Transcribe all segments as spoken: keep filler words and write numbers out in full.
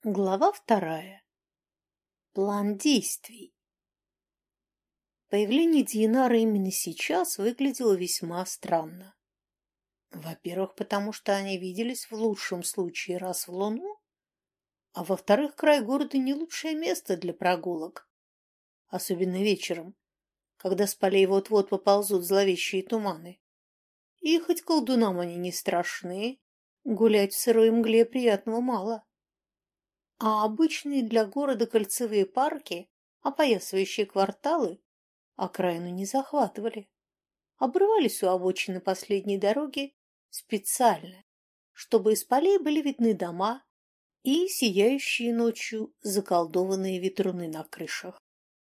Глава вторая. План действий. Появление Дьянара именно сейчас выглядело весьма странно. Во-первых, потому что они виделись в лучшем случае раз в луну, а во-вторых, край города не лучшее место для прогулок, особенно вечером, когда с полей вот-вот поползут зловещие туманы. И хоть колдунам они не страшны, гулять в сырой мгле приятного мало. А обычные для города кольцевые парки, опоясывающие кварталы, окраину не захватывали. Обрывались у обочины последней дороги специально, чтобы из полей были видны дома и сияющие ночью заколдованные ветруны на крышах.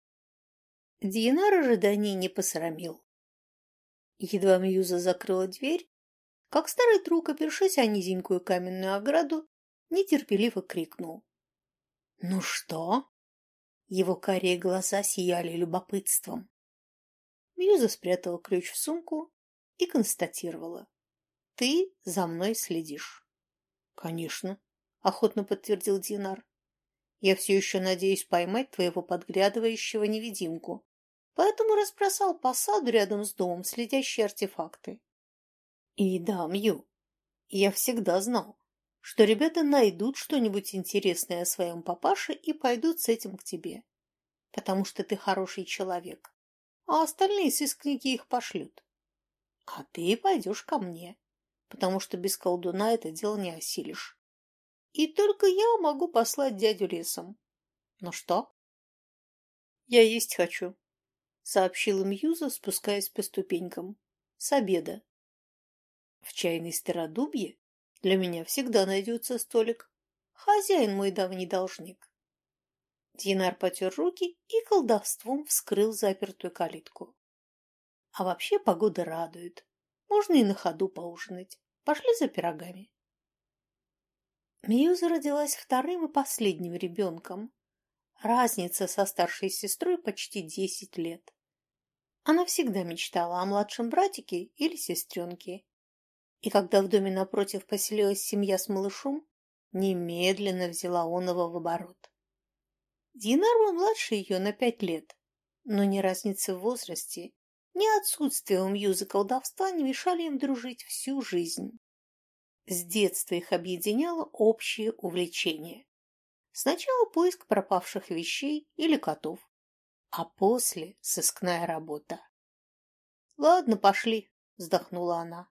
Дьянар ожиданий не посрамил. Едва Мьюза закрыла дверь, как старый друг, опершись о низенькую каменную ограду, нетерпеливо крикнул: «Ну что?» Его карие глаза сияли любопытством. Мьюза спрятала ключ в сумку и констатировала: «Ты за мной следишь». «Конечно», — охотно подтвердил Динар. «Я все еще надеюсь поймать твоего подглядывающего невидимку, поэтому разбросал по саду рядом с домом следящие артефакты». «И да, Мью, я всегда знал, что ребята найдут что-нибудь интересное о своем папаше и пойдут с этим к тебе, потому что ты хороший человек, а остальные сыскники их пошлют. А ты пойдешь ко мне, потому что без колдуна это дело не осилишь. И только я могу послать дядю лесом. Ну что?» «Я есть хочу», — сообщила Мьюза, спускаясь по ступенькам. «С обеда. В чайной Стародубье для меня всегда найдется столик. Хозяин мой давний должник». Дьянар потер руки и колдовством вскрыл запертую калитку. «А вообще погода радует. Можно и на ходу поужинать. Пошли за пирогами». Мьюза родилась вторым и последним ребенком. Разница со старшей сестрой почти десять лет. Она всегда мечтала о младшем братике или сестренке. И когда в доме напротив поселилась семья с малышом, немедленно взяла оного в оборот. Динар был младше ее на пять лет, но ни разница в возрасте, ни отсутствие у Мьюзы колдовства не мешали им дружить всю жизнь. С детства их объединяло общее увлечение. Сначала поиск пропавших вещей или котов, а после сыскная работа. «Ладно, пошли», — вздохнула она.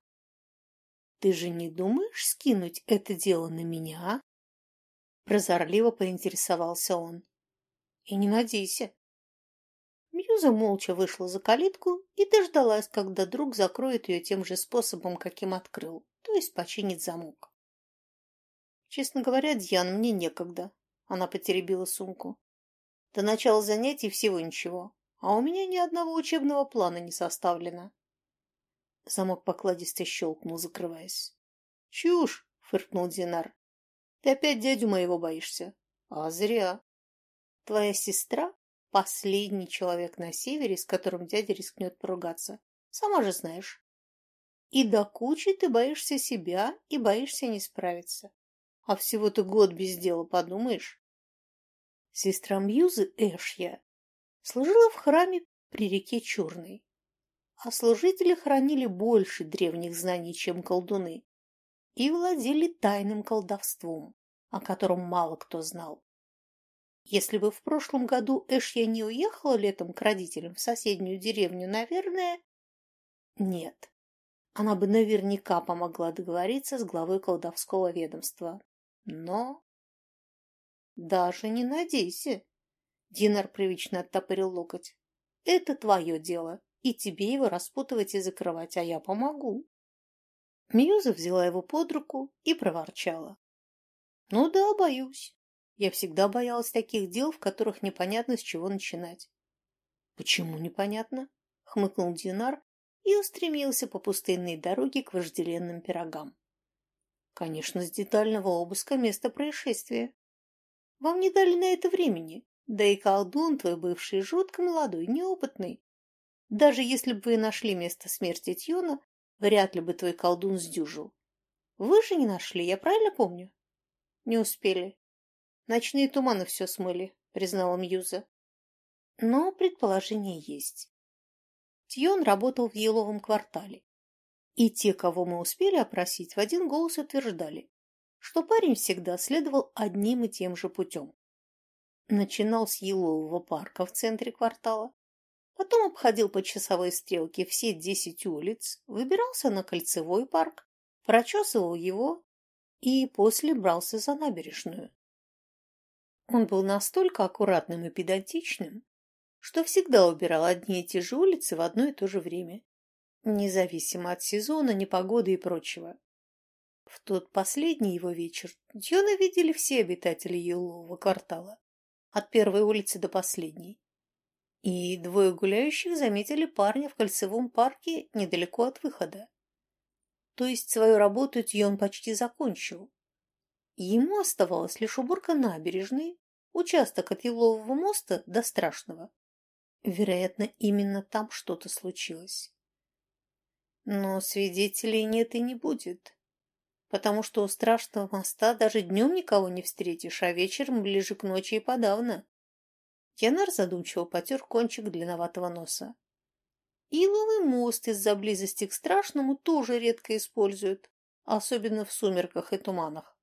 «Ты же не думаешь скинуть это дело на меня?» Прозорливо поинтересовался он. «И не надейся». Мьюза молча вышла за калитку и дождалась, когда друг закроет ее тем же способом, каким открыл, то есть починит замок. «Честно говоря, Дьян, мне некогда», — она потеребила сумку. «До начала занятий всего ничего, а у меня ни одного учебного плана не составлено». Замок покладисто щелкнул, закрываясь. «Чушь!» — фыркнул Динар. «Ты опять дядю моего боишься?» «А зря. Твоя сестра — последний человек на севере, с которым дядя рискнет поругаться. Сама же знаешь. И до кучи ты боишься себя и боишься не справиться. А всего-то год без дела, подумаешь?» Сестра Мьюзы, Эшья, служила в храме при реке Черной. А служители хранили больше древних знаний, чем колдуны, и владели тайным колдовством, о котором мало кто знал. Если бы в прошлом году Эшья не уехала летом к родителям в соседнюю деревню, наверное... Нет, она бы наверняка помогла договориться с главой колдовского ведомства. Но... Даже не надейся. Динар привычно оттопырил локоть. Это твое дело, и тебе его распутывать и закрывать, а я помогу. Мьюза взяла его под руку и проворчала. «Ну да, боюсь. Я всегда боялась таких дел, в которых непонятно, с чего начинать». «Почему непонятно?» — хмыкнул Динар и устремился по пустынной дороге к вожделенным пирогам. «Конечно, с детального обыска места происшествия. Вам не дали на это времени, да и колдун твой бывший жутко молодой, неопытный. Даже если бы вы нашли место смерти Тьона, вряд ли бы твой колдун сдюжил. Вы же не нашли, я правильно помню?» «Не успели. Ночные туманы все смыли, признала Мьюза. Но предположение есть. Тьон работал в еловом квартале. И те, кого мы успели опросить, в один голос утверждали, что парень всегда следовал одним и тем же путем. Начинал с елового парка в центре квартала, потом обходил по часовой стрелке все десять улиц, выбирался на Кольцевой парк, прочесывал его и после брался за набережную. Он был настолько аккуратным и педантичным, что всегда убирал одни и те же улицы в одно и то же время, независимо от сезона, непогоды и прочего. В тот последний его вечер Тьона видели все обитатели елового квартала, от первой улицы до последней. И двое гуляющих заметили парня в Кольцевом парке недалеко от выхода. То есть свою работу Тьон почти закончил. Ему оставалась лишь уборка набережной, участок от Елового моста до Страшного. Вероятно, именно там что-то случилось. Но свидетелей нет и не будет, потому что у Страшного моста даже днем никого не встретишь, а вечером ближе к ночи и подавно. Янар задумчиво потер кончик длинноватого носа. Иловый мост из-за близости к Страшному тоже редко используют, особенно в сумерках и туманах.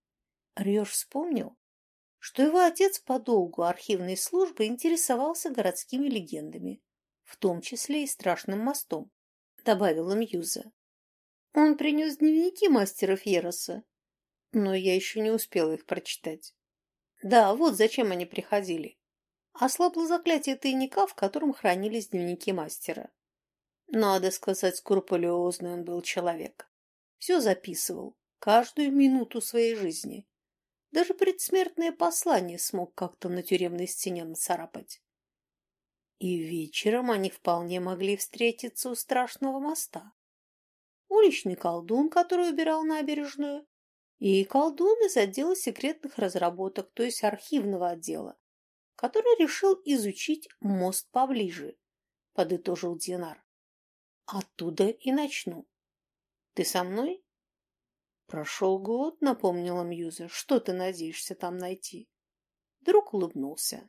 Рёж вспомнил, что его отец по долгу архивной службы интересовался городскими легендами, в том числе и Страшным мостом, добавила Мьюза. Он принес дневники мастера Фьероса, но я еще не успела их прочитать. Да, вот зачем они приходили. Ослабло заклятие тайника, в котором хранились дневники мастера. Надо сказать, скрупулезный он был человек. Все записывал, каждую минуту своей жизни. Даже предсмертное послание смог как-то на тюремной стене нацарапать. И вечером они вполне могли встретиться у Страшного моста. Уличный колдун, который убирал набережную, и колдун из отдела секретных разработок, то есть архивного отдела, который решил изучить мост поближе, подытожил Динар. Оттуда и начну. Ты со мной? Прошел год, напомнила Мьюза. Что ты надеешься там найти? Друг улыбнулся.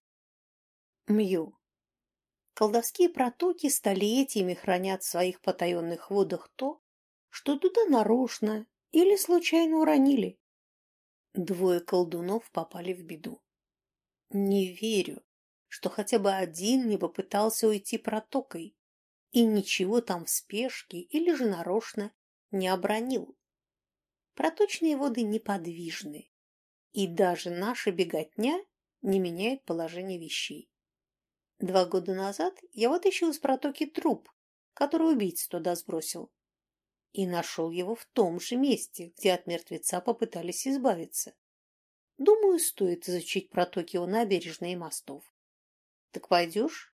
Мью, колдовские протоки столетиями хранят в своих потаенных водах то, что туда нарочно или случайно уронили. Двое колдунов попали в беду. Не верю, что хотя бы один не попытался уйти протокой и ничего там в спешке или же нарочно не обронил. Проточные воды неподвижны, и даже наша беготня не меняет положение вещей. Два года назад я вытащил из протоки труп, который убийца туда сбросил, и нашел его в том же месте, где от мертвеца попытались избавиться. Думаю, стоит изучить протоки у набережной и мостов. Так пойдешь?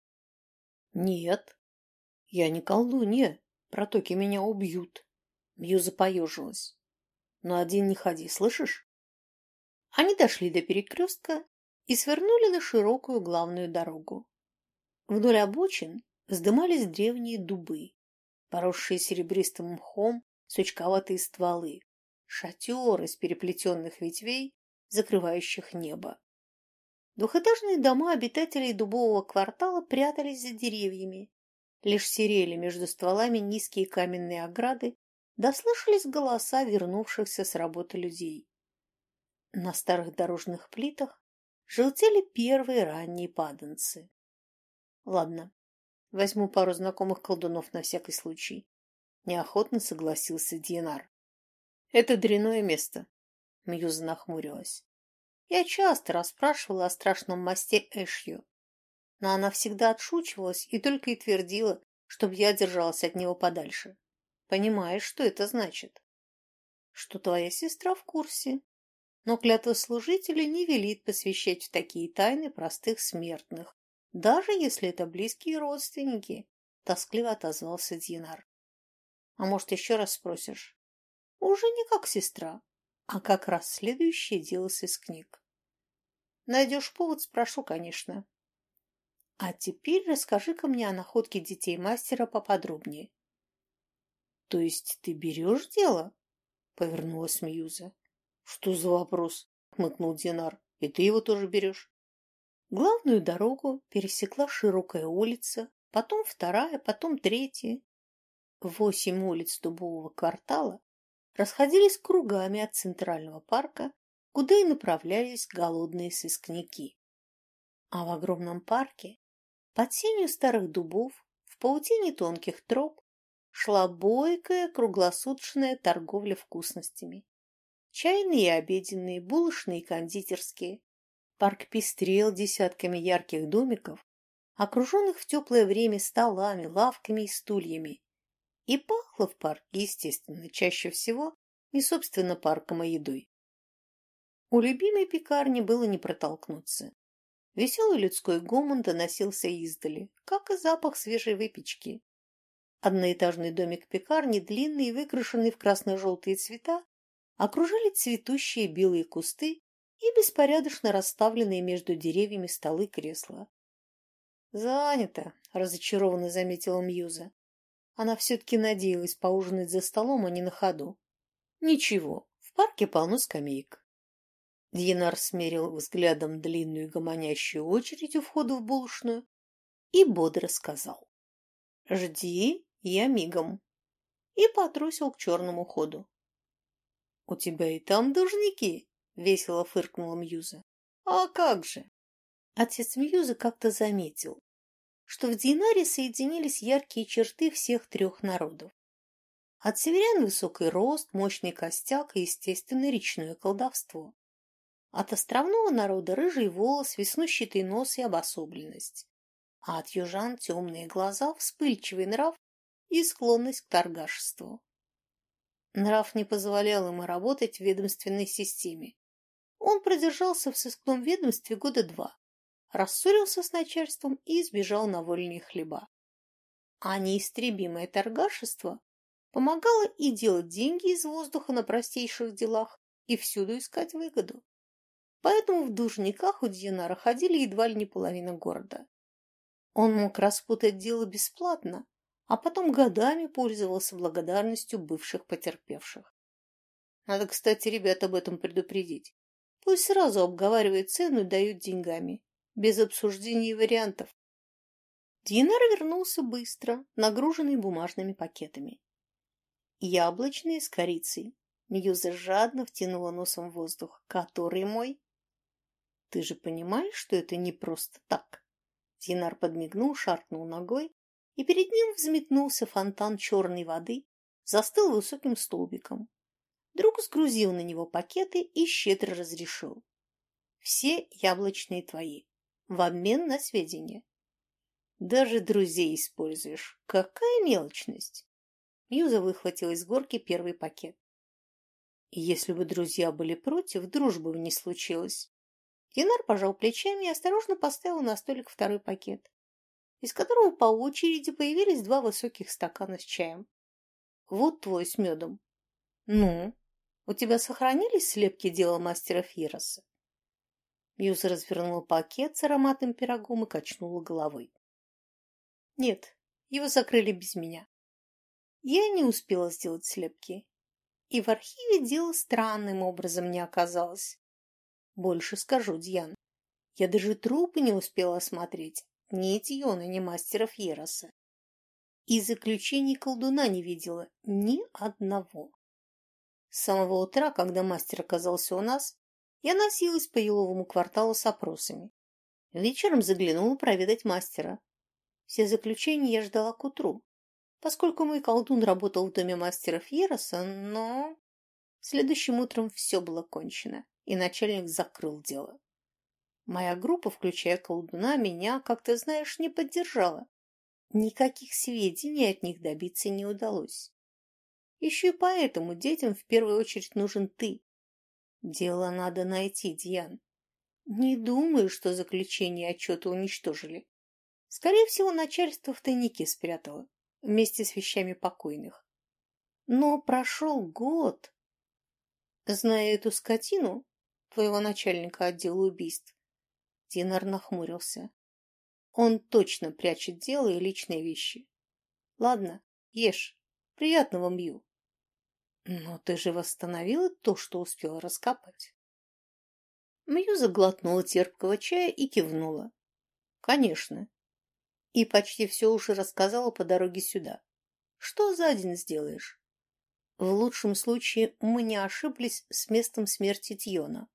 Нет, я не колдунья, протоки меня убьют. Мьюза поежилась. Но один не ходи, слышишь? Они дошли до перекрестка и свернули на широкую главную дорогу. Вдоль обочин вздымались древние дубы, поросшие серебристым мхом сучковатые стволы, шатер из переплетенных ветвей, закрывающих небо. Двухэтажные дома обитателей дубового квартала прятались за деревьями. Лишь серели между стволами низкие каменные ограды, да слышались голоса вернувшихся с работы людей. На старых дорожных плитах желтели первые ранние паданцы. Ладно, возьму пару знакомых колдунов на всякий случай. Неохотно согласился Динар. Это дрянное место. Мьюза нахмурилась. Я часто расспрашивала о Страшном мосте Эшью, но она всегда отшучивалась и только и твердила, чтобы я держалась от него подальше. Понимаешь, что это значит? Что твоя сестра в курсе, но клятвослужители не велит посвящать в такие тайны простых смертных, даже если это близкие родственники, тоскливо отозвался Динар. А может, еще раз спросишь? Уже не как сестра, а как расследующее дело из книг. Найдешь повод, спрошу, конечно. А теперь расскажи-ка мне о находке детей мастера поподробнее. То есть ты берешь дело? Повернулась Мьюза. Что за вопрос? Хмыкнул Динар. и ты его тоже берешь. Главную дорогу пересекла широкая улица, потом вторая, потом третья. Восемь улиц дубового квартала расходились кругами от Центрального парка, куда и направлялись голодные сыскники. А в огромном парке, под сенью старых дубов, в паутине тонких троп, шла бойкая круглосуточная торговля вкусностями. Чайные и обеденные, булочные и кондитерские. Парк пестрел десятками ярких домиков, окруженных в теплое время столами, лавками и стульями. И пахло в парке, естественно, чаще всего не собственно парком, а едой. У любимой пекарни было не протолкнуться. Веселый людской гомон доносился издали, как и запах свежей выпечки. Одноэтажный домик пекарни, длинный и выкрашенный в красно-желтые цвета, окружали цветущие белые кусты и беспорядочно расставленные между деревьями столы и кресла. «Занято», — разочарованно заметила Мьюза. Она все-таки надеялась поужинать за столом, а не на ходу. «Ничего, в парке полно скамеек». Дьенар смерил взглядом длинную гомонящую очередь у входа в булочную и бодро сказал: «Жди, я мигом», и потрусил к черному ходу. «У тебя и там должники?» — весело фыркнула Мьюза. «А как же?» Отец Мьюзы как-то заметил, что в Дьенаре соединились яркие черты всех трех народов. От северян высокий рост, мощный костяк и, естественно, речное колдовство. От островного народа рыжий волос, веснущатый нос и обособленность. А от южан темные глаза, вспыльчивый нрав и склонность к торгашеству. Нрав не позволял ему работать в ведомственной системе. Он продержался в сыскном ведомстве года два, рассорился с начальством и сбежал на вольные хлеба. А неистребимое торгашество помогало и делать деньги из воздуха на простейших делах, и всюду искать выгоду. Поэтому в должниках у Дьенара ходили едва ли не половина города. Он мог распутать дело бесплатно, а потом годами пользовался благодарностью бывших потерпевших. Надо, кстати, ребят об этом предупредить. Пусть сразу обговаривают цену и дают деньгами, без обсуждений и вариантов. Дьенар вернулся быстро, нагруженный бумажными пакетами. Яблочные с корицей. Мьюза жадно втянула носом в воздух. Который мой? Ты же понимаешь, что это не просто так? Дьенар подмигнул, шаркнул ногой, и перед ним взметнулся фонтан черной воды, застыл высоким столбиком. Друг сгрузил на него пакеты и щедро разрешил. Все яблочные твои, в обмен на сведения. Даже друзей используешь. Какая мелочность! Мьюза выхватила из горки первый пакет. И если бы друзья были против, дружбы бы не случилось. Дьенар пожал плечами и осторожно поставил на столик второй пакет, из которого по очереди появились два высоких стакана с чаем. Вот твой с медом. Ну, у тебя сохранились слепки дела мастера Фироса? Мьюза развернула пакет с ароматным пирогом и качнула головой. Нет, его закрыли без меня. Я не успела сделать слепки, и в архиве дело странным образом не оказалось. Больше скажу, Дьян, я даже трупы не успела осмотреть, ни Этьона, ни мастера Фьероса. И заключений колдуна не видела ни одного. С самого утра, когда мастер оказался у нас, я носилась по еловому кварталу с опросами. Вечером заглянула проведать мастера. Все заключения я ждала к утру, поскольку мой колдун работал в доме мастера Фьероса, но следующим утром все было кончено, и начальник закрыл дело. Моя группа, включая колдуна, меня, как ты знаешь, не поддержала. Никаких сведений от них добиться не удалось. Еще и поэтому детям в первую очередь нужен ты. Дело надо найти, Дьян. Не думаю, что заключение и отчеты уничтожили. Скорее всего, начальство в тайнике спрятало, вместе с вещами покойных. Но прошел год. Зная эту скотину, твоего начальника отдела убийств, Дьенар нахмурился. Он точно прячет дело и личные вещи. Ладно, ешь. Приятного, Мью. Но ты же восстановила то, что успела раскопать. Мьюза глотнула терпкого чая и кивнула. Конечно. И почти все уже рассказала по дороге сюда. Что за день сделаешь? В лучшем случае мы не ошиблись с местом смерти Тьона.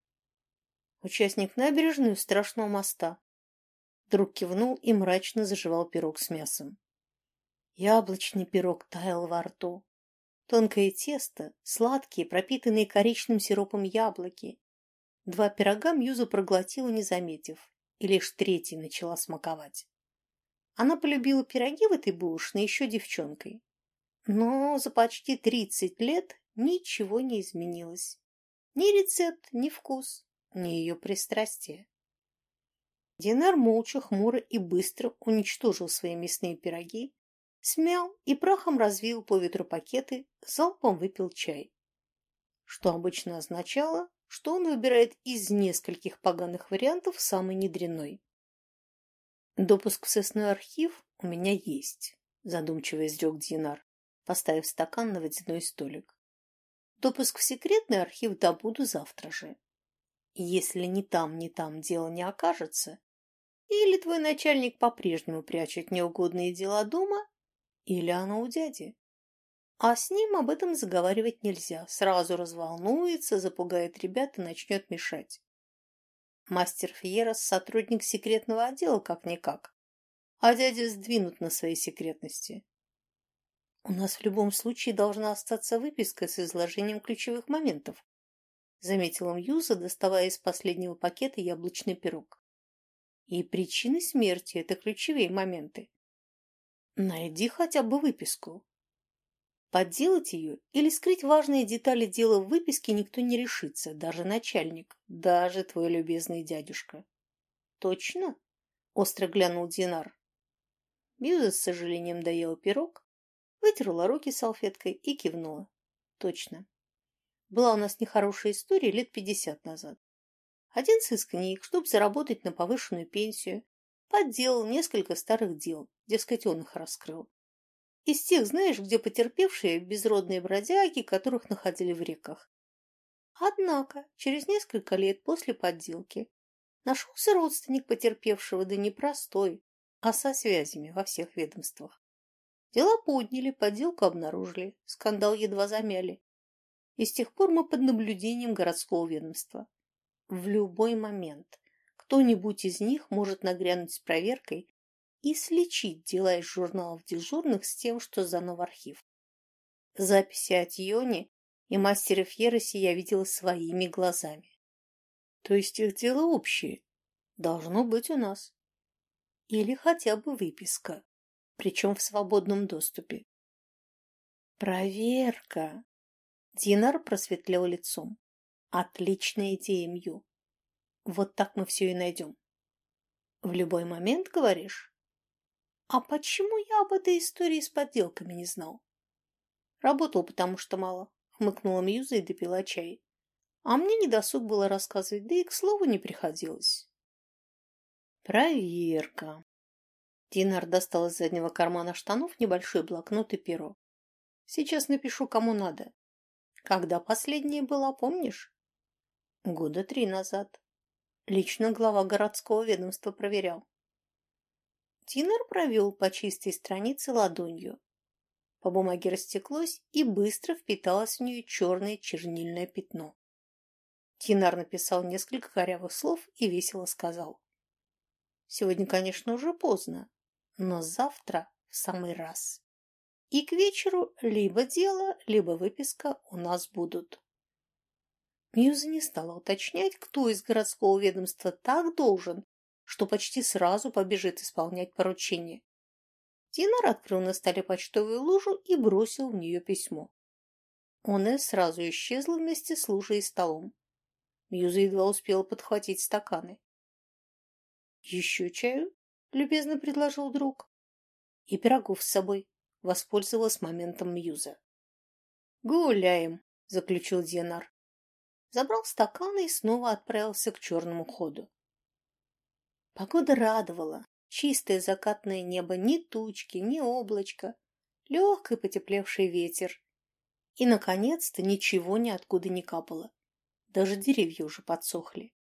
Участник набережной у страшного моста. Друг кивнул и мрачно заживал пирог с мясом. Яблочный пирог таял во рту. Тонкое тесто, сладкие, пропитанные коричневым сиропом яблоки. Два пирога Мьюза проглотила, не заметив, и лишь третий начала смаковать. Она полюбила пироги в этой булочной еще девчонкой. Но за почти тридцать лет ничего не изменилось. Ни рецепт, ни вкус, ни ее пристрастие. Динар молча, хмуро и быстро уничтожил свои мясные пироги, смял и прахом развеял по ветру пакеты, залпом выпил чай. Что обычно означало, что он выбирает из нескольких поганых вариантов самый недрянной. «Допуск в сыскной архив у меня есть», — задумчиво изрек Динар, поставив стакан на водяной столик. «Допуск в секретный архив добуду завтра же. И если ни там, ни там дело не окажется, или твой начальник по-прежнему прячет неугодные дела дома, или оно у дяди. А с ним об этом заговаривать нельзя, сразу разволнуется, запугает ребят и начнет мешать. Мастер Фьерос — сотрудник секретного отдела как-никак, а дядя сдвинут на своей секретности. У нас в любом случае должна остаться выписка с изложением ключевых моментов, заметила Мьюза, доставая из последнего пакета яблочный пирог. И причины смерти — это ключевые моменты. Найди хотя бы выписку. Подделать ее или скрыть важные детали дела в выписке никто не решится, даже начальник, даже твой любезный дядюшка. Точно? Остро глянул Динар. Мьюза с сожалением доела пирог, вытерла руки салфеткой и кивнула. Точно. Была у нас нехорошая история лет пятьдесят назад. Один сыскник, чтобы заработать на повышенную пенсию, подделал несколько старых дел, дескать, он их раскрыл. Из тех, знаешь, где потерпевшие безродные бродяги, которых находили в реках. Однако, через несколько лет после подделки нашелся родственник потерпевшего, да не простой, а со связями во всех ведомствах. Дела подняли, подделку обнаружили, скандал едва замяли. И с тех пор мы под наблюдением городского ведомства. В любой момент кто-нибудь из них может нагрянуть с проверкой и сличить дела из журналов дежурных с тем, что сдано в архив. Записи о Тьоне и мастере Фьеросе я видела своими глазами. То есть их дело общее. Должно быть у нас. Или хотя бы выписка, причем в свободном доступе. Проверка. Динар просветлел лицом. Отличная идея, Мью. Вот так мы все и найдем. В любой момент, говоришь? А почему я об этой истории с подделками не знал? Работал, потому что мало. Хмыкнула Мьюза и допила чай. А мне недосуг было рассказывать, да и к слову не приходилось. Проверка. Динар достал из заднего кармана штанов небольшой блокнот и перо. Сейчас напишу, кому надо. Когда последняя была, помнишь? Года три назад. Лично глава городского ведомства проверял. Динар провел по чистой странице ладонью. По бумаге растеклось и быстро впиталось в нее черное чернильное пятно. Динар написал несколько корявых слов и весело сказал. Сегодня, конечно, уже поздно, но завтра в самый раз. И к вечеру либо дело, либо выписка у нас будут. Мьюза не стала уточнять, кто из городского ведомства так должен, что почти сразу побежит исполнять поручение. Динар открыл на столе почтовую лужу и бросил в нее письмо. Оно сразу исчезло вместе с лужей и столом. Мьюза едва успела подхватить стаканы. — Еще чаю? — любезно предложил друг. — И пирогов с собой. Воспользовалась моментом Мьюза. — Гуляем, — заключил Динар. Забрал стаканы и снова отправился к черному ходу. Погода радовала. Чистое закатное небо, ни тучки, ни облачка, легкий потеплевший ветер. И, наконец-то, ничего ниоткуда не капало. Даже деревья уже подсохли.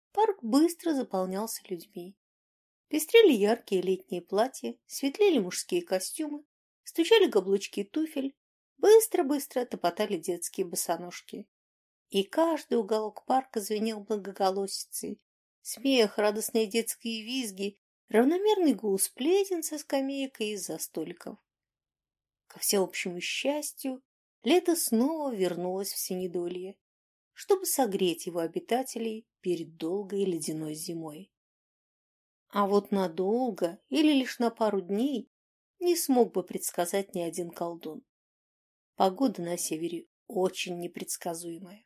Парк быстро заполнялся людьми. Пестрели яркие летние платья, светлели мужские костюмы, стучали каблучки туфель, быстро-быстро топотали детские босоножки. И каждый уголок парка звенел многоголосицей. Смех, радостные детские визги, равномерный гул сплетен со скамеек и из-за столиков. Ко всеобщему счастью, лето снова вернулось в Синедолье, чтобы согреть его обитателей перед долгой ледяной зимой. А вот надолго или лишь на пару дней не смог бы предсказать ни один колдун. Погода на севере очень непредсказуемая.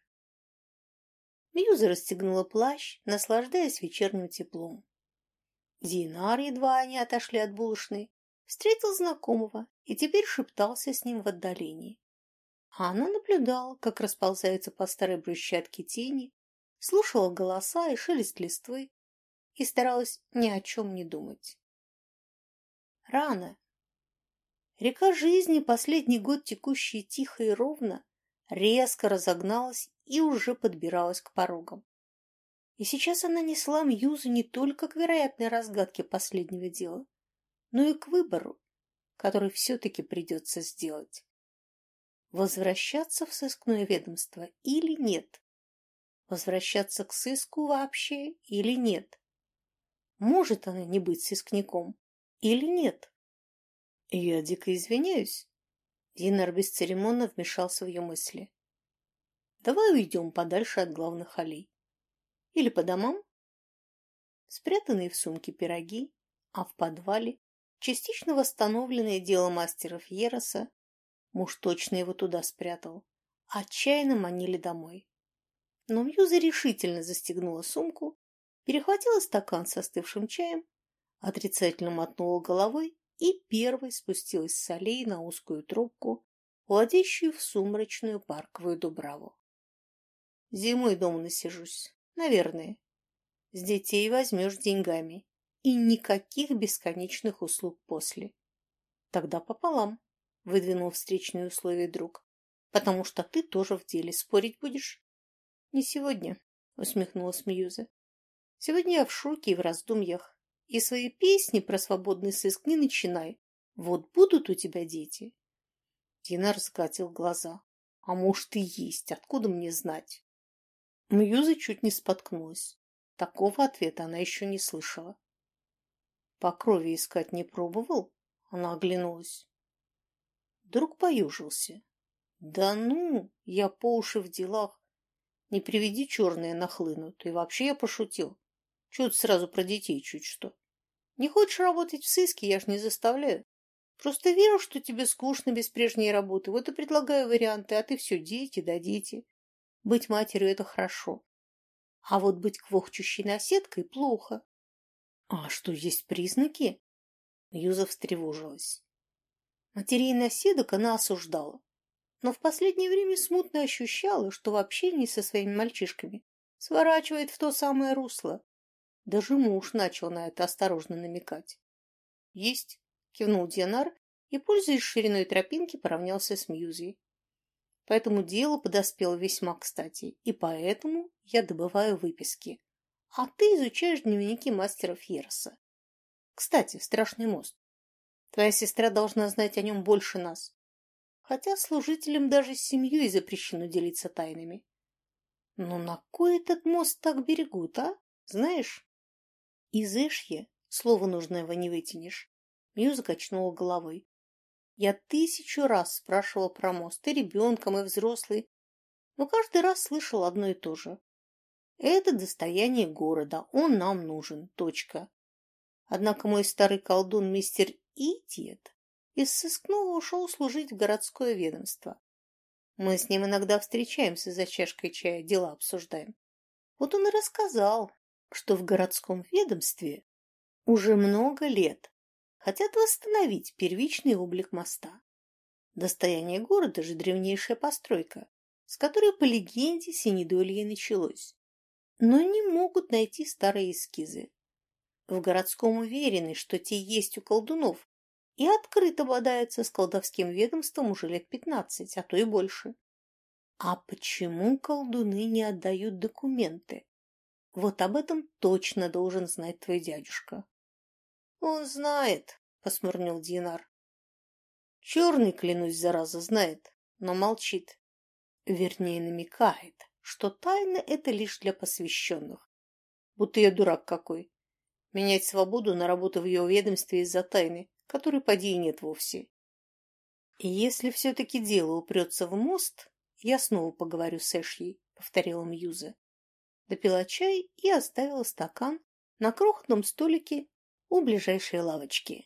Мьюза расстегнула плащ, наслаждаясь вечерним теплом. Зейнар, едва они отошли от булочной, встретил знакомого и теперь шептался с ним в отдалении. А она наблюдала, как расползаются по старой брусчатке тени, слушала голоса и шелест листвы и старалась ни о чем не думать. Рано. Река жизни, последний год текущая тихо и ровно, резко разогналась и уже подбиралась к порогам. И сейчас она несла Мьюзу не только к вероятной разгадке последнего дела, но и к выбору, который все-таки придется сделать. Возвращаться в сыскное ведомство или нет? Возвращаться к сыску вообще или нет? Может она не быть сыскняком или нет? Я дико извиняюсь. Динар бесцеремонно вмешался в ее мысли. Давай уйдем подальше от главных аллей. Или по домам? Спрятанные в сумке пироги, а в подвале частично восстановленное дело мастера Фьероса, муж точно его туда спрятал, отчаянно манили домой. Но Мьюза решительно застегнула сумку, перехватила стакан с остывшим чаем, отрицательно мотнула головой и первой спустилась с аллеи на узкую тропку, уводящую в сумрачную парковую дубраву. Зимой дома насижусь, наверное. С детей возьмешь деньгами. И никаких бесконечных услуг после. Тогда пополам, выдвинул встречные условия друг. Потому что ты тоже в деле. Спорить будешь? Не сегодня, усмехнулась Мьюза. Сегодня я в шоке и в раздумьях. И свои песни про свободный сыск не начинай. Вот будут у тебя дети. Динар закатил глаза. А может и есть, откуда мне знать? Мьюза чуть не споткнулась. Такого ответа она еще не слышала. По крови искать не пробовал? Она оглянулась. Друг поюжился. Да ну, я по уши в делах. Не приведи черные нахлынут. И вообще я пошутил. Чего ты сразу про детей чуть что? Не хочешь работать в сыске, я ж не заставляю. Просто верю, что тебе скучно без прежней работы. Вот и предлагаю варианты, а ты все дети да дети. Быть матерью — это хорошо. А вот быть квохчущей наседкой — плохо. А что, есть признаки? Юза встревожилась. Матерей наседок она осуждала, но в последнее время смутно ощущала, что в общении со своими мальчишками сворачивает в то самое русло. Даже муж начал на это осторожно намекать. Есть, кивнул Динар и, пользуясь шириной тропинки, поравнялся с Мьюзой. Поэтому дело подоспело весьма кстати, и поэтому я добываю выписки. А ты изучаешь дневники мастера Фьероса. Кстати, страшный мост. Твоя сестра должна знать о нем больше нас. Хотя служителям даже с семьей запрещено делиться тайнами. Но на кой этот мост так берегут, а? Знаешь? Из Эшье слово нужного не вытянешь. Мьюза качнула головой. Я тысячу раз спрашивала про мост, и ребенком, и взрослый, но каждый раз слышал одно и то же. Это достояние города, он нам нужен, точка. Однако мой старый колдун мистер Итиет из сыскного ушел служить в городское ведомство. Мы с ним иногда встречаемся за чашкой чая, дела обсуждаем. Вот он и рассказал, что в городском ведомстве уже много лет хотят восстановить первичный облик моста. Достояние города же древнейшая постройка, с которой, по легенде, Синедолье началось. Но не могут найти старые эскизы. В городском уверены, что те есть у колдунов, и открыто бодаются с колдовским ведомством уже лет пятнадцать, а то и больше. А почему колдуны не отдают документы? Вот об этом точно должен знать твой дядюшка. Он знает, посмурнел Динар. Черный, клянусь, зараза, знает, но молчит. Вернее, намекает, что тайна это лишь для посвященных. Будто я дурак какой. Менять свободу на работу в ее ведомстве из-за тайны, которой поди и нет вовсе. И если все-таки дело упрется в мост, я снова поговорю с Эшей, повторила Мьюза. Допила чай и оставила стакан на крохотном столике у ближайшей лавочки.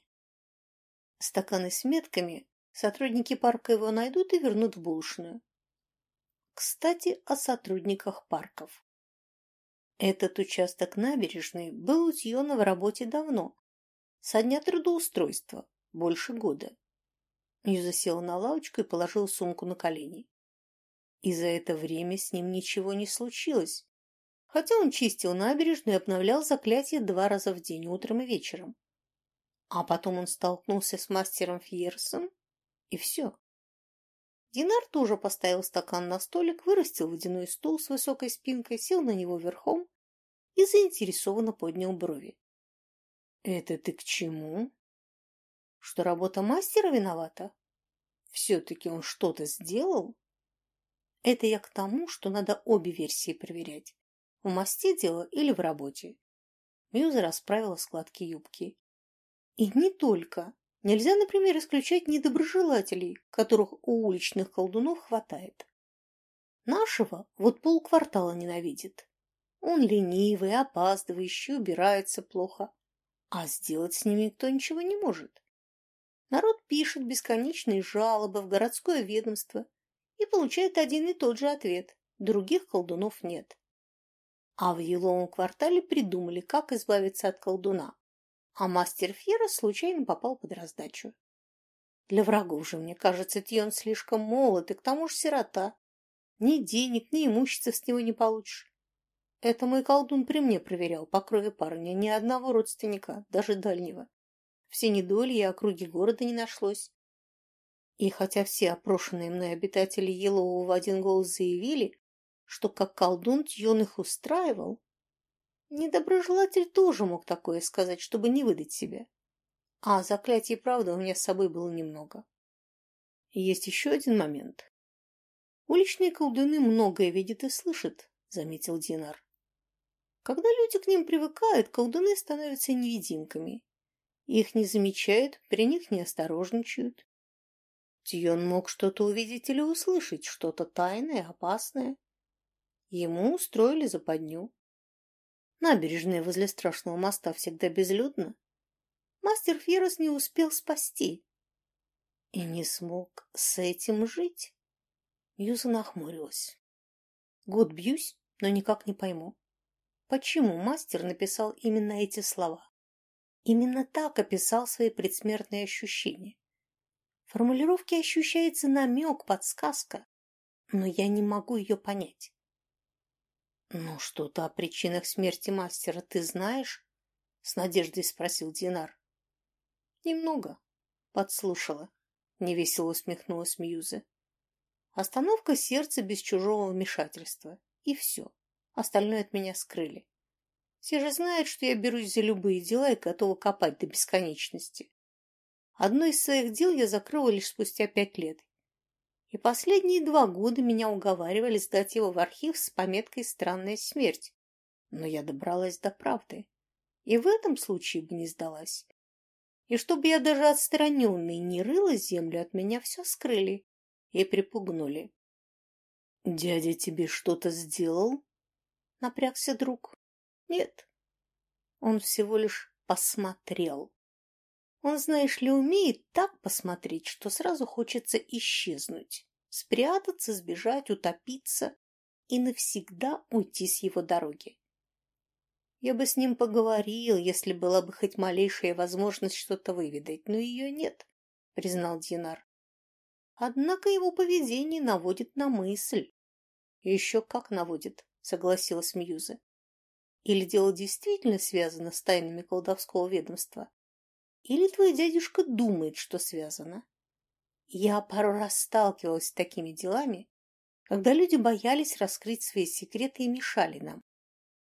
Стаканы с метками сотрудники парка его найдут и вернут в булочную. Кстати, о сотрудниках парков. Этот участок набережной был у Тьона в работе давно, со дня трудоустройства, больше года. Мьюза села на лавочку и положила сумку на колени. И за это время с ним ничего не случилось, хотя он чистил набережную и обновлял заклятие два раза в день, утром и вечером. А потом он столкнулся с мастером Фьерсом, и все. Динар тоже поставил стакан на столик, вырастил водяной стул с высокой спинкой, сел на него верхом и заинтересованно поднял брови. — Это ты к чему? — Что работа мастера виновата? Все-таки он что-то сделал? — Это я к тому, что надо обе версии проверять. В мосте дело или в работе? Мьюза расправила складки юбки. И не только. Нельзя, например, исключать недоброжелателей, которых у уличных колдунов хватает. Нашего вот полквартала ненавидит. Он ленивый, опаздывающий, убирается плохо. А сделать с ним никто ничего не может. Народ пишет бесконечные жалобы в городское ведомство и получает один и тот же ответ. Других колдунов нет. А в еловом квартале придумали, как избавиться от колдуна. А мастер Фьера случайно попал под раздачу. Для врагов же, мне кажется, Тьон слишком молод и к тому же сирота. Ни денег, ни имущества с него не получишь. Это мой колдун при мне проверял, по крови парня, ни одного родственника, даже дальнего. Все недоли и округи города не нашлось. И хотя все опрошенные мной обитатели Елового в один голос заявили, что как колдун Тьон их устраивал, недоброжелатель тоже мог такое сказать, чтобы не выдать себя. А заклятий, правда, у меня с собой было немного. И есть еще один момент. Уличные колдуны многое видят и слышат, заметил Динар. Когда люди к ним привыкают, колдуны становятся невидимками. Их не замечают, при них не осторожничают. Тьон мог что-то увидеть или услышать, что-то тайное, опасное. Ему устроили западню. Набережная возле страшного моста всегда безлюдна. Мастер Фьерос не успел спасти. И не смог с этим жить. Мьюза нахмурилась. Год бьюсь, но никак не пойму, почему мастер написал именно эти слова. Именно так описал свои предсмертные ощущения. В формулировке ощущается намек, подсказка, но я не могу ее понять. «Ну, что-то о причинах смерти мастера ты знаешь?» — с надеждой спросил Динар. «Немного. Подслушала», — невесело усмехнулась Мьюза. «Остановка сердца без чужого вмешательства. И все. Остальное от меня скрыли. Все же знают, что я берусь за любые дела и готова копать до бесконечности. Одно из своих дел я закрыла лишь спустя пять лет. И последние два года меня уговаривали сдать его в архив с пометкой «Странная смерть». Но я добралась до правды. И в этом случае бы не сдалась. И чтобы я даже отстраненной не рыла землю, от меня все скрыли и припугнули. — Дядя тебе что-то сделал? — напрягся друг. — Нет. Он всего лишь посмотрел. Он, знаешь ли, умеет так посмотреть, что сразу хочется исчезнуть, спрятаться, сбежать, утопиться и навсегда уйти с его дороги. Я бы с ним поговорил, если была бы хоть малейшая возможность что-то выведать, но ее нет, признал Динар. Однако его поведение наводит на мысль. Еще как наводит, согласилась Мьюза. Или дело действительно связано с тайнами колдовского ведомства? Или твой дядюшка думает, что связано? Я пару раз сталкивалась с такими делами, когда люди боялись раскрыть свои секреты и мешали нам.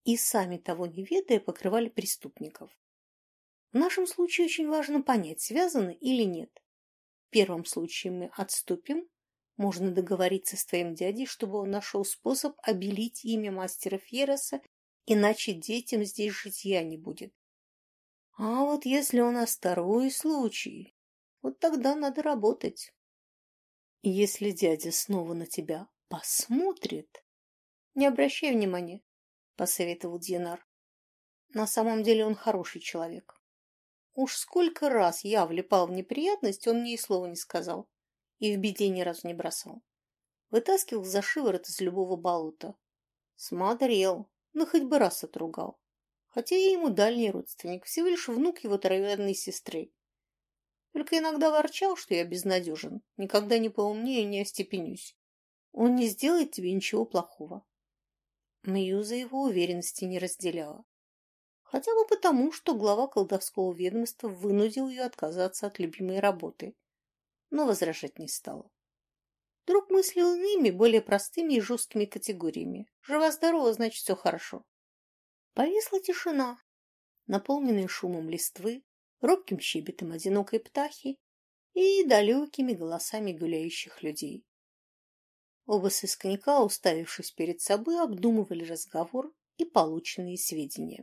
и, сами того не ведая, покрывали преступников. В нашем случае очень важно понять, связаны или нет. В первом случае мы отступим, можно договориться с твоим дядей, чтобы он нашел способ обелить имя мастера Фьереса, иначе детям здесь житья не будет. А вот если у нас второй случай, вот тогда надо работать. И если дядя снова на тебя посмотрит, не обращай внимания, посоветовал Динар. На самом деле он хороший человек. Уж сколько раз я влипал в неприятность, он мне и слова не сказал. И в беде ни разу не бросал. Вытаскивал за шиворот из любого болота. Смотрел, ну хоть бы раз отругал. Хотя я ему дальний родственник, всего лишь внук его троюродной сестры. Только иногда ворчал, что я безнадежен, никогда не поумнею и не остепенюсь. Он не сделает тебе ничего плохого. Мьюза его уверенности не разделяла. Хотя бы потому, что глава колдовского ведомства вынудил ее отказаться от любимой работы, но возражать не стала. Друг мыслил иными, более простыми и жесткими категориями. Жива-здорова, значит, все хорошо. Повисла тишина, наполненная шумом листвы, робким щебетом одинокой птахи и далекими голосами гуляющих людей. Оба сыскника, уставившись перед собой, обдумывали разговор и полученные сведения.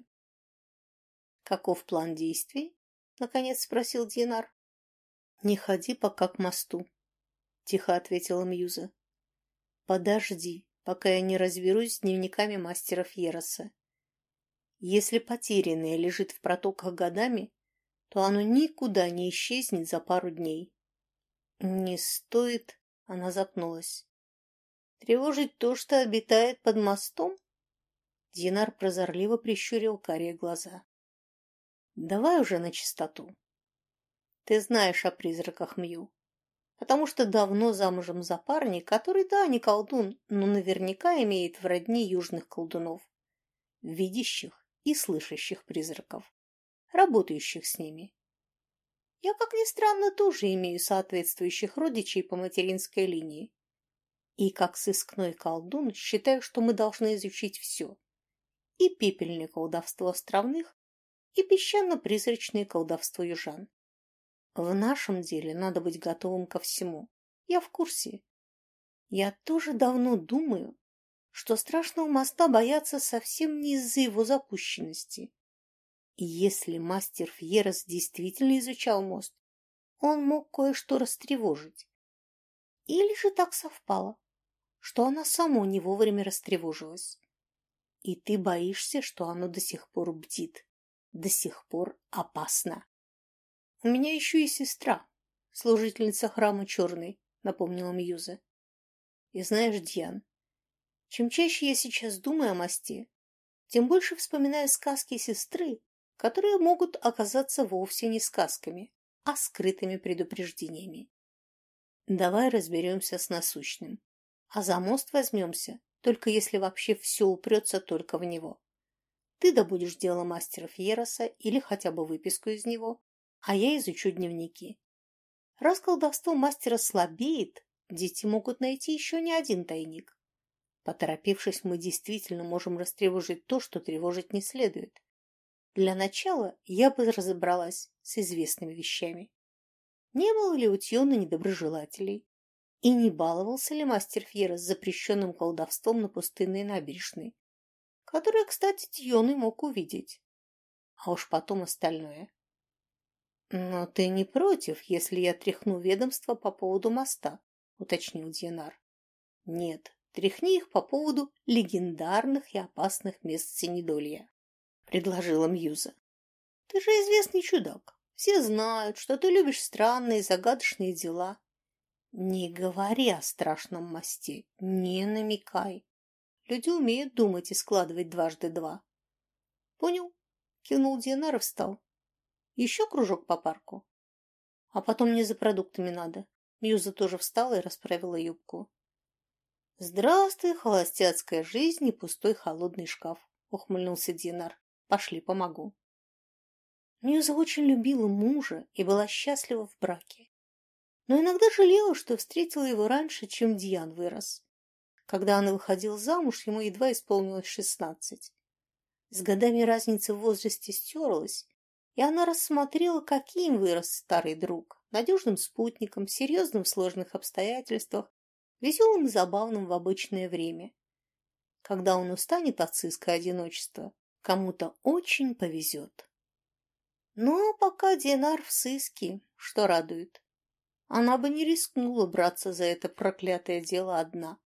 «Каков план действий?» — наконец спросил Динар. «Не ходи пока к мосту», — тихо ответила Мьюза. «Подожди, пока я не разберусь с дневниками мастера Фьереса. Если потерянное лежит в протоках годами, то оно никуда не исчезнет за пару дней». «Не стоит», — она запнулась. «Тревожить то, что обитает под мостом?» Динар прозорливо прищурил карие глаза. «Давай уже на чистоту. Ты знаешь о призраках, Мью, потому что давно замужем за парней, который, да, не колдун, но наверняка имеет в родне южных колдунов, видящих и слышащих призраков, работающих с ними. Я, как ни странно, тоже имею соответствующих родичей по материнской линии. И как сыскной колдун считаю, что мы должны изучить все. И пепельное колдовство островных, и песчано-призрачное колдовство южан. В нашем деле надо быть готовым ко всему. Я в курсе. Я тоже давно думаю, что страшного моста боятся совсем не из-за его запущенности. И если мастер Фьерес действительно изучал мост, он мог кое-что растревожить. Или же так совпало, что оно само не вовремя растревожилось. И ты боишься, что оно до сих пор бдит, до сих пор опасно. У меня еще и сестра, служительница храма Черной, напомнила Мьюза. И знаешь, Дьян, чем чаще я сейчас думаю о мосте, тем больше вспоминаю сказки сестры, которые могут оказаться вовсе не сказками, а скрытыми предупреждениями. Давай разберемся с насущным, а за мост возьмемся, только если вообще все упрется только в него. Ты добудешь дело мастера Фьереса или хотя бы выписку из него, а я изучу дневники. Раз колдовство мастера слабеет, дети могут найти еще не один тайник. Поторопившись, мы действительно можем растревожить то, что тревожить не следует. Для начала я бы разобралась с известными вещами. Не было ли у Тьона недоброжелателей? И не баловался ли мастер Фьерес запрещенным колдовством на пустынной набережной, которое, кстати, Тьон и мог увидеть? А уж потом остальное. «Но ты не против, если я тряхну ведомство по поводу моста?» — уточнил Дьянар. «Нет, тряхни их по поводу легендарных и опасных мест Синедолья», — предложила Мьюза. «Ты же известный чудак. Все знают, что ты любишь странные загадочные дела. Не говори о страшном мосте, не намекай. Люди умеют думать и складывать дважды два». «Понял?» — кивнул Дьянар и встал. «Еще кружок по парку? А потом мне за продуктами надо». Мьюза тоже встала и расправила юбку. «Здравствуй, холостяцкая жизнь и пустой холодный шкаф», — ухмыльнулся Динар. «Пошли, помогу». Мьюза очень любила мужа и была счастлива в браке. Но иногда жалела, что встретила его раньше, чем Дьян вырос. Когда она выходила замуж, ему едва исполнилось шестнадцать. С годами разница в возрасте стерлась, и она рассмотрела, каким вырос старый друг, надежным спутником, серьезным в сложных обстоятельствах, веселым и забавным в обычное время. Когда он устанет от сыска и одиночества, кому-то очень повезет. Но пока Динар в сыске, что радует. Она бы не рискнула браться за это проклятое дело одна.